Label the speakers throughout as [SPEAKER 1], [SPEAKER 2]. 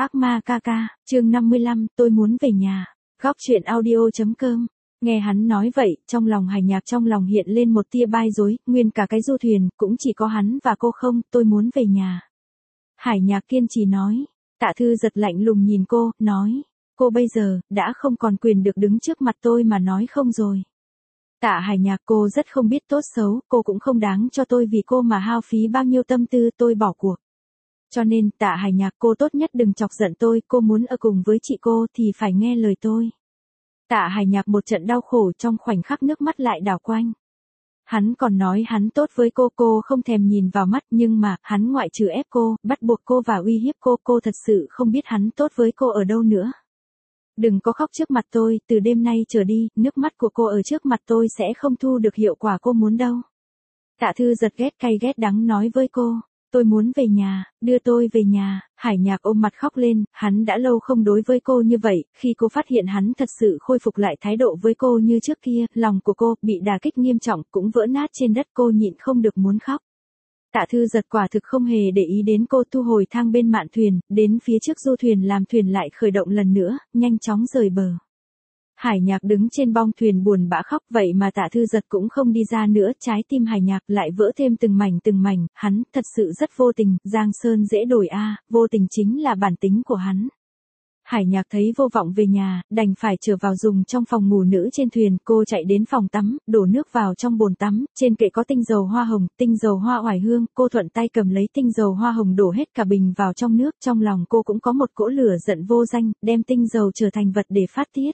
[SPEAKER 1] Ác ma ca ca, chương 55, tôi muốn về nhà. Góc truyện audio.com. Nghe hắn nói vậy, trong lòng Hải Nhạc trong lòng hiện lên một tia bai rối, nguyên cả cái du thuyền, cũng chỉ có hắn và cô không, tôi muốn về nhà. Hải Nhạc kiên trì nói. Tạ Thư Giật lạnh lùng nhìn cô, nói. Cô bây giờ, đã không còn quyền được đứng trước mặt tôi mà nói không rồi. Tạ Hải Nhạc, cô rất không biết tốt xấu, cô cũng không đáng cho tôi vì cô mà hao phí bao nhiêu tâm tư, tôi bỏ cuộc. Cho nên, Tạ Hải Nhạc, cô tốt nhất đừng chọc giận tôi, cô muốn ở cùng với chị cô thì phải nghe lời tôi. Tạ Hải Nhạc một trận đau khổ, trong khoảnh khắc nước mắt lại đảo quanh. Hắn còn nói hắn tốt với cô không thèm nhìn vào mắt, nhưng mà, hắn ngoại trừ ép cô, bắt buộc cô và uy hiếp cô thật sự không biết hắn tốt với cô ở đâu nữa. Đừng có khóc trước mặt tôi, từ đêm nay trở đi, nước mắt của cô ở trước mặt tôi sẽ không thu được hiệu quả cô muốn đâu. Tạ Thư Giật ghét cay ghét đắng nói với cô. Tôi muốn về nhà, đưa tôi về nhà. Hải Nhạc ôm mặt khóc lên, hắn đã lâu không đối với cô như vậy, khi cô phát hiện hắn thật sự khôi phục lại thái độ với cô như trước kia, lòng của cô bị đả kích nghiêm trọng, cũng vỡ nát trên đất, cô nhịn không được muốn khóc. Tạ Thư Giật quả thực không hề để ý đến cô, thu hồi thang bên mạn thuyền, đến phía trước du thuyền làm thuyền lại khởi động lần nữa, nhanh chóng rời bờ. Hải Nhạc đứng trên bong thuyền buồn bã khóc, vậy mà Tạ Thư Giật cũng không đi ra nữa, trái tim Hải Nhạc lại vỡ thêm từng mảnh, hắn thật sự rất vô tình, giang sơn dễ đổi a, vô tình chính là bản tính của hắn. Hải Nhạc thấy vô vọng về nhà, đành phải trở vào dùng trong phòng ngủ nữ trên thuyền, cô chạy đến phòng tắm, đổ nước vào trong bồn tắm, trên kệ có tinh dầu hoa hồng, tinh dầu hoa oải hương, cô thuận tay cầm lấy tinh dầu hoa hồng đổ hết cả bình vào trong nước, trong lòng cô cũng có một cỗ lửa giận vô danh, đem tinh dầu trở thành vật để phát tiết.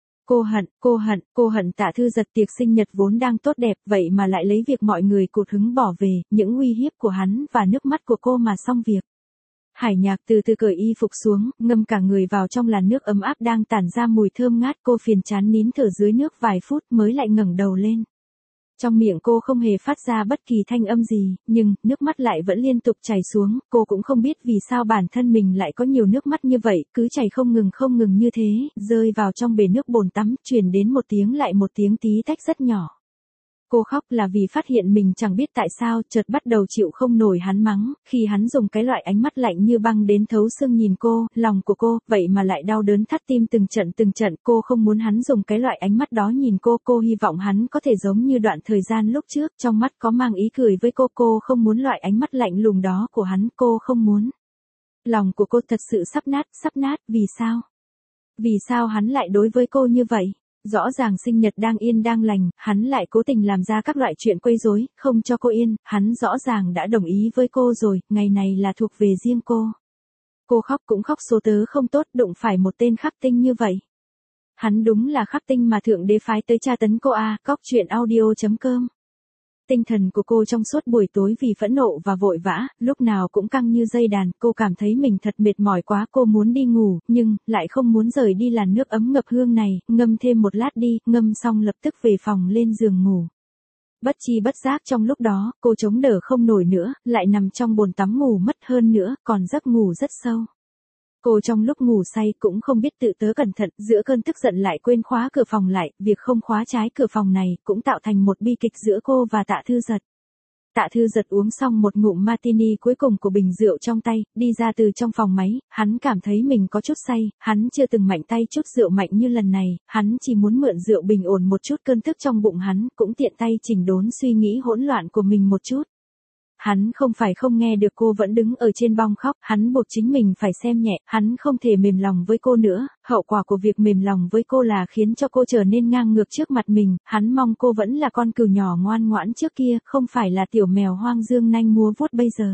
[SPEAKER 1] Cô hận Tạ Thư Giật, tiệc sinh nhật vốn đang tốt đẹp, vậy mà lại lấy việc mọi người cụt hứng bỏ về, những uy hiếp của hắn và nước mắt của cô mà xong việc. Hải Nhạc từ từ cởi y phục xuống, ngâm cả người vào trong làn nước ấm áp đang tản ra mùi thơm ngát, cô phiền chán nín thở dưới nước vài phút mới lại ngẩng đầu lên. Trong miệng cô không hề phát ra bất kỳ thanh âm gì, nhưng, nước mắt lại vẫn liên tục chảy xuống, cô cũng không biết vì sao bản thân mình lại có nhiều nước mắt như vậy, cứ chảy không ngừng như thế, rơi vào trong bể nước bồn tắm, truyền đến một tiếng lại một tiếng tí tách rất nhỏ. Cô khóc là vì phát hiện mình chẳng biết tại sao, chợt bắt đầu chịu không nổi hắn mắng, khi hắn dùng cái loại ánh mắt lạnh như băng đến thấu xương nhìn cô, lòng của cô, vậy mà lại đau đớn thắt tim từng trận, cô không muốn hắn dùng cái loại ánh mắt đó nhìn cô hy vọng hắn có thể giống như đoạn thời gian lúc trước, trong mắt có mang ý cười với cô không muốn loại ánh mắt lạnh lùng đó của hắn, cô không muốn. Lòng của cô thật sự sắp nát, vì sao? Vì sao hắn lại đối với cô như vậy? Rõ ràng sinh nhật đang yên đang lành, hắn lại cố tình làm ra các loại chuyện quấy rối, không cho cô yên, hắn rõ ràng đã đồng ý với cô rồi, ngày này là thuộc về riêng cô. Cô khóc cũng khóc số tớ không tốt, đụng phải một tên khắc tinh như vậy. Hắn đúng là khắc tinh mà thượng đế phái tới tra tấn cô à, góc truyện audio.com. Tinh thần của cô trong suốt buổi tối vì phẫn nộ và vội vã, lúc nào cũng căng như dây đàn, cô cảm thấy mình thật mệt mỏi quá, cô muốn đi ngủ, nhưng, lại không muốn rời đi làn nước ấm ngập hương này, ngâm thêm một lát đi, ngâm xong lập tức về phòng lên giường ngủ. Bất chi bất giác trong lúc đó, cô chống đỡ không nổi nữa, lại nằm trong bồn tắm ngủ mất hơn nữa, còn giấc ngủ rất sâu. Cô trong lúc ngủ say cũng không biết tự tớ cẩn thận, giữa cơn tức giận lại quên khóa cửa phòng lại, việc không khóa trái cửa phòng này cũng tạo thành một bi kịch giữa cô và Tạ Thư Giật. Tạ Thư Giật uống xong một ngụm martini cuối cùng của bình rượu trong tay, đi ra từ trong phòng máy, hắn cảm thấy mình có chút say, hắn chưa từng mạnh tay chút rượu mạnh như lần này, hắn chỉ muốn mượn rượu bình ổn một chút cơn tức trong bụng hắn, cũng tiện tay chỉnh đốn suy nghĩ hỗn loạn của mình một chút. Hắn không phải không nghe được cô vẫn đứng ở trên bong khóc, hắn buộc chính mình phải xem nhẹ, hắn không thể mềm lòng với cô nữa, hậu quả của việc mềm lòng với cô là khiến cho cô trở nên ngang ngược trước mặt mình, hắn mong cô vẫn là con cừu nhỏ ngoan ngoãn trước kia, không phải là tiểu mèo hoang dương nanh múa vuốt bây giờ.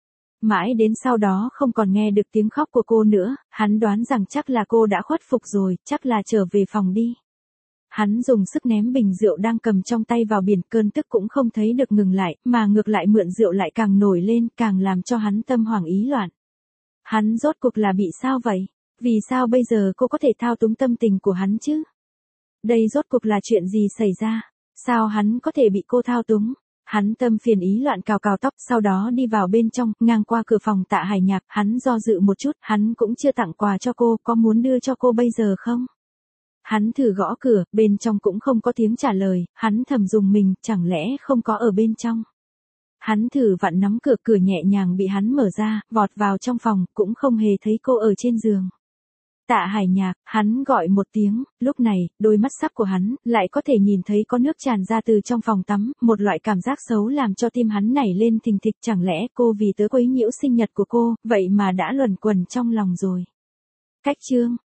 [SPEAKER 1] Mãi đến sau đó không còn nghe được tiếng khóc của cô nữa, hắn đoán rằng chắc là cô đã khuất phục rồi, chắc là trở về phòng đi. Hắn dùng sức ném bình rượu đang cầm trong tay vào biển, cơn tức cũng không thấy được ngừng lại, mà ngược lại mượn rượu lại càng nổi lên, càng làm cho hắn tâm hoảng ý loạn. Hắn rốt cuộc là bị sao vậy? Vì sao bây giờ cô có thể thao túng tâm tình của hắn chứ? Đây rốt cuộc là chuyện gì xảy ra? Sao hắn có thể bị cô thao túng? Hắn tâm phiền ý loạn cào tóc, sau đó đi vào bên trong, ngang qua cửa phòng Tạ Hải Nhạc, hắn do dự một chút, hắn cũng chưa tặng quà cho cô, có muốn đưa cho cô bây giờ không? Hắn thử gõ cửa, bên trong cũng không có tiếng trả lời, hắn thầm dùng mình, chẳng lẽ không có ở bên trong. Hắn thử vặn nắm cửa, cửa nhẹ nhàng bị hắn mở ra, vọt vào trong phòng, cũng không hề thấy cô ở trên giường. Tạ Hải Nhạc, hắn gọi một tiếng, lúc này, đôi mắt sắc của hắn, lại có thể nhìn thấy có nước tràn ra từ trong phòng tắm, một loại cảm giác xấu làm cho tim hắn nảy lên thình thịch, chẳng lẽ cô vì tớ quấy nhiễu sinh nhật của cô, vậy mà đã luẩn quẩn trong lòng rồi. Cách chương